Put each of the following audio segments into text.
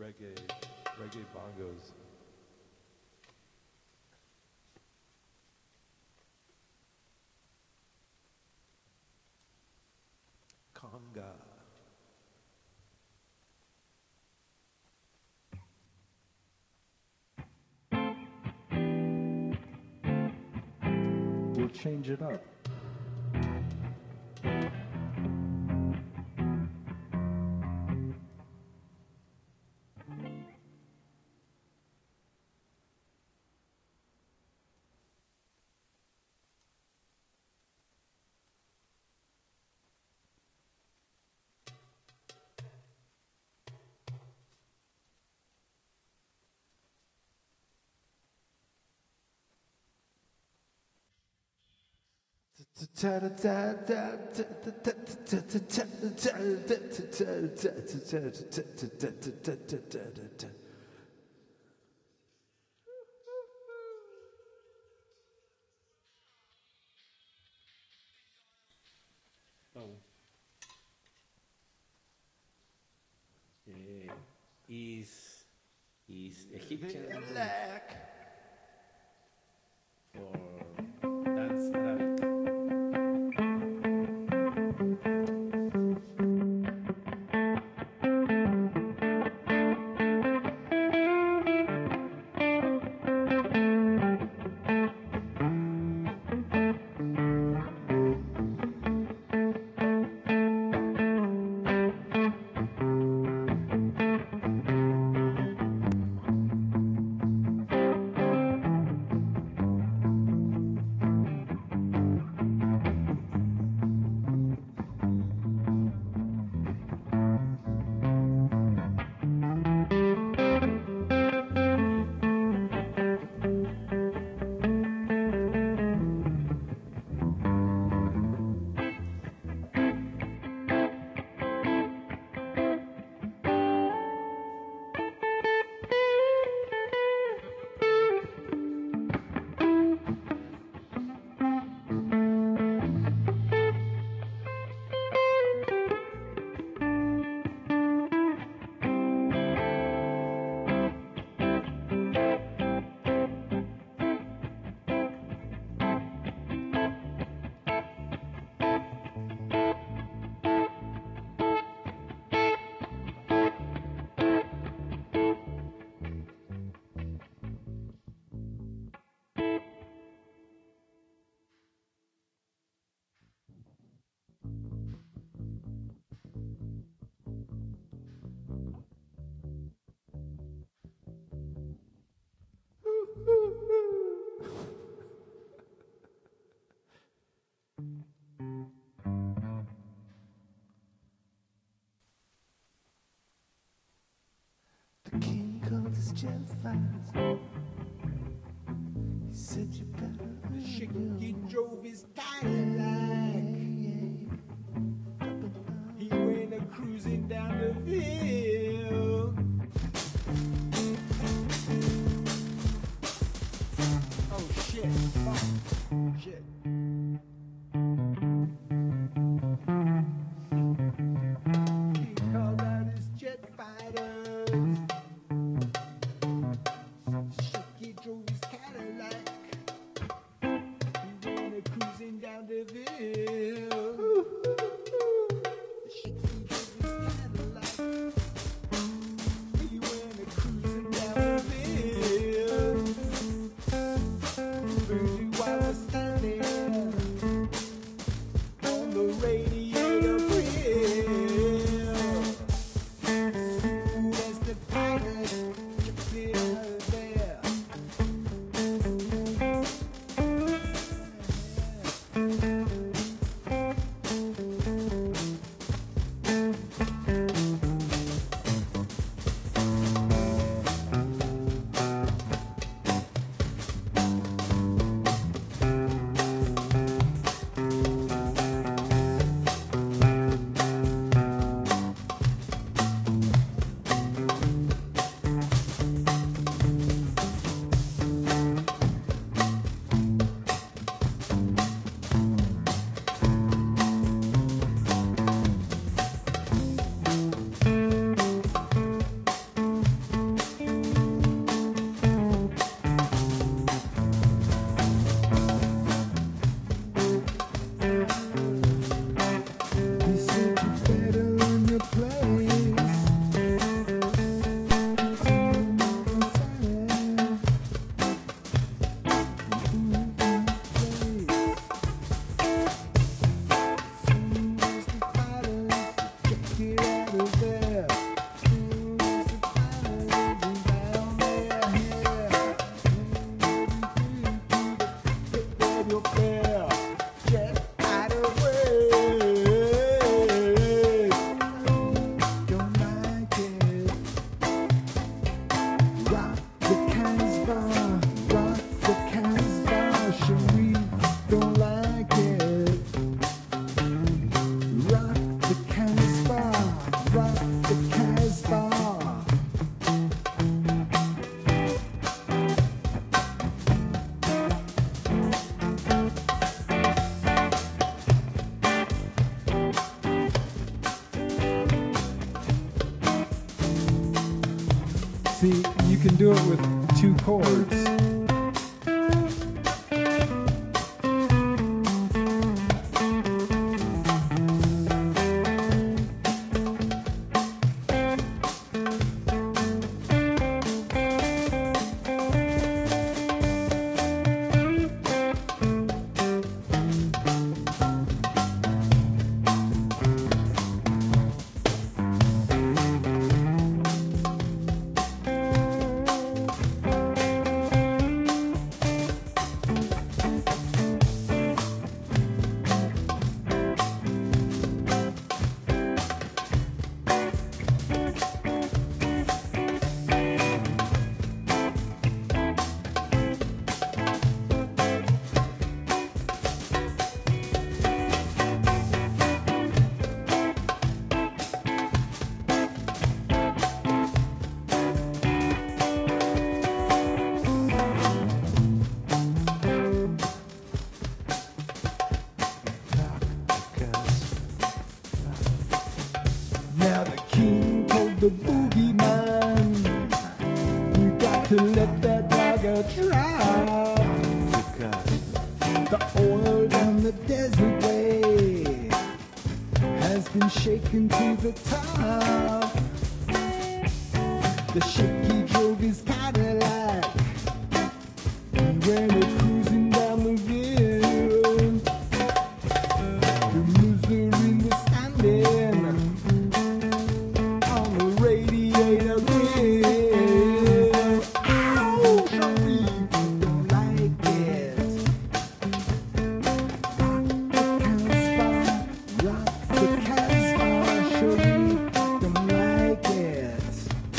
reggae bongos. Conga. We'll change it up. Oh. Is Egyptian for dance Arabic. The king called his jet fighters. He said you better He drove his Cadillac. He went a cruising down the hill. Oh shit, fuck, shit. He called out his jet fighters. He drove his Cadillac. He went a cruising down the hill. He drove his Cadillac. See, you can do it with 2 chords. Now the king told the boogeyman, you got to let that dagger drop. The oil down the desert way has been shaken to the top. The ship he drove his Cadillac, and when we're cruising down the hill, the misery was standing on the radiator grill. Ow, Sharif, don't like it. Rock the Casbah, Sharif, don't like it.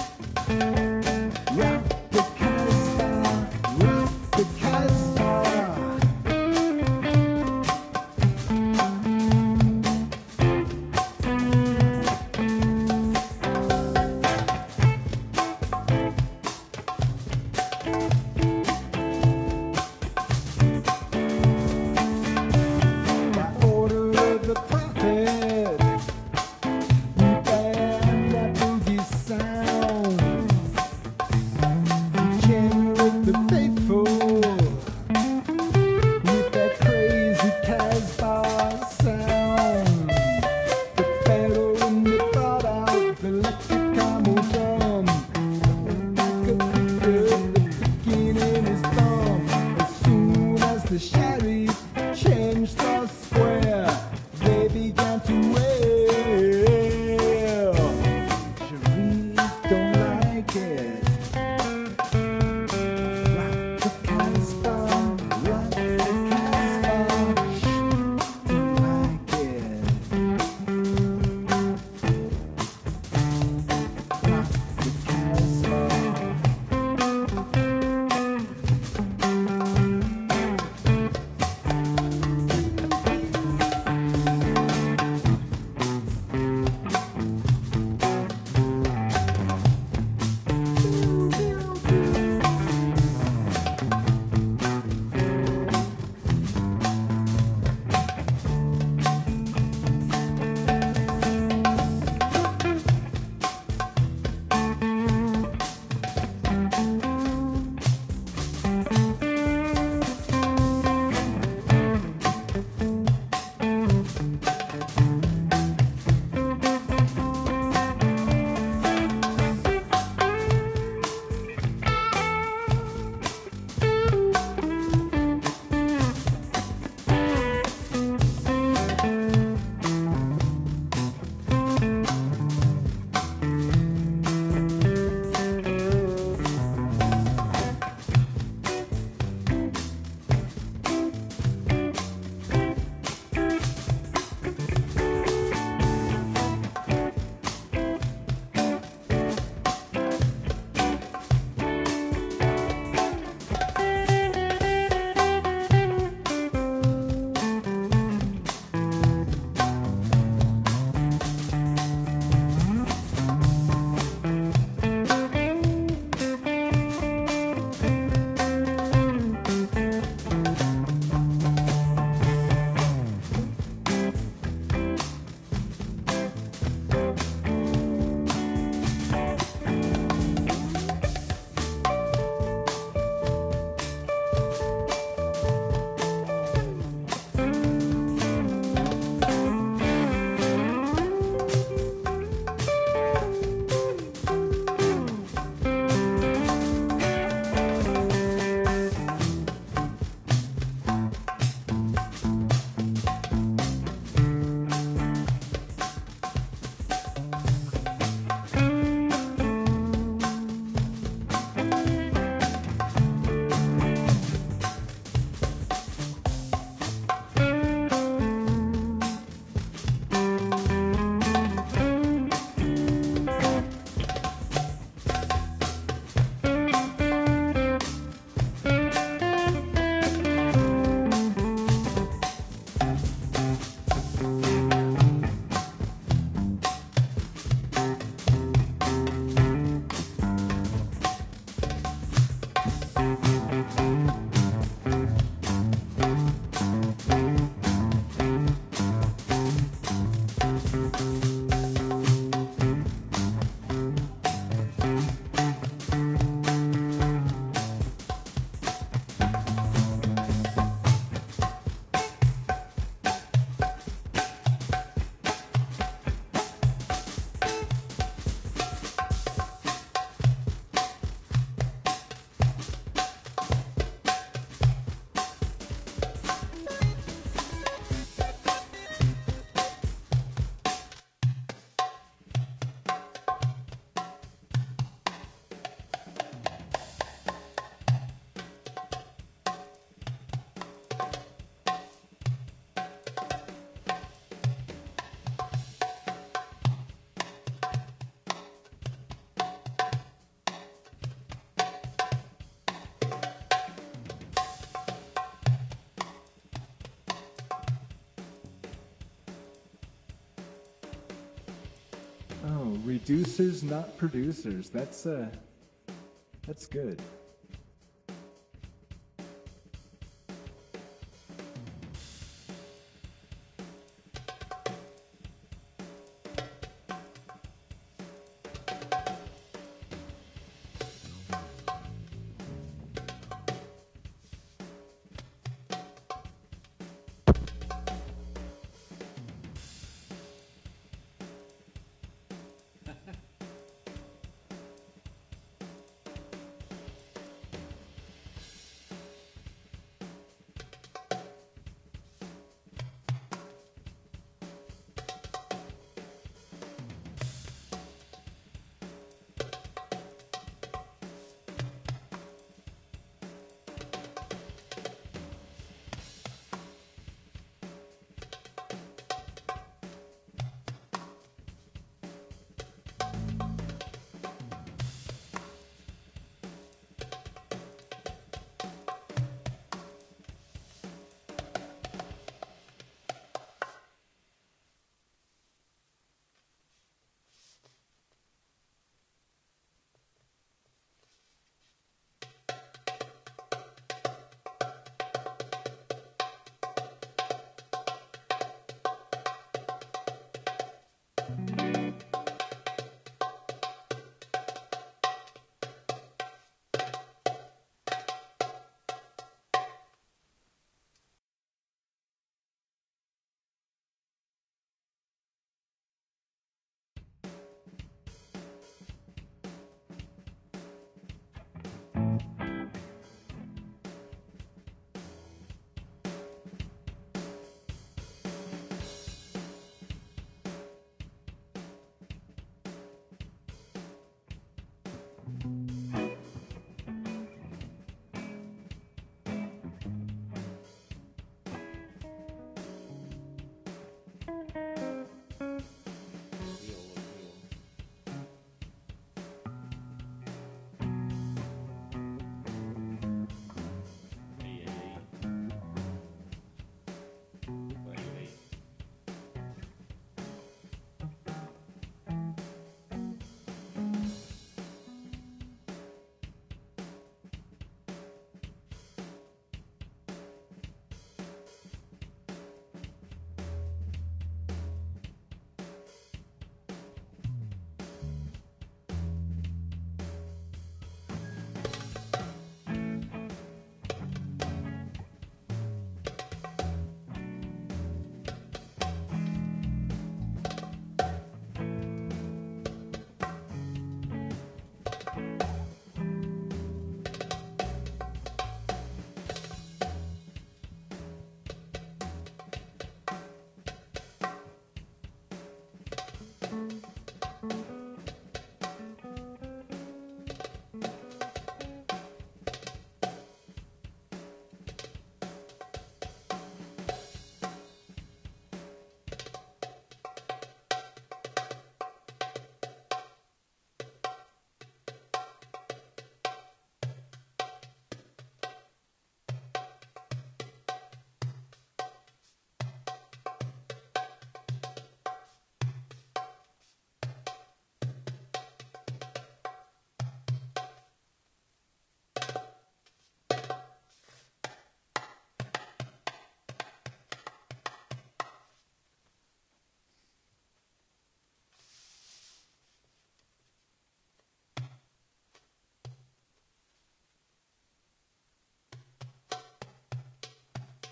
Rock the Casbah, rock the Casbah. By order of the prophet, we banned that boogie sound. Generate the faithful with that crazy Casbah sound. The Bedouin that brought out the electric camel drum, the picking in his thumb. As soon as the sheriff changed the square, they began to wail. Sharif don't like it. Rock Seducers, not producers. That's good.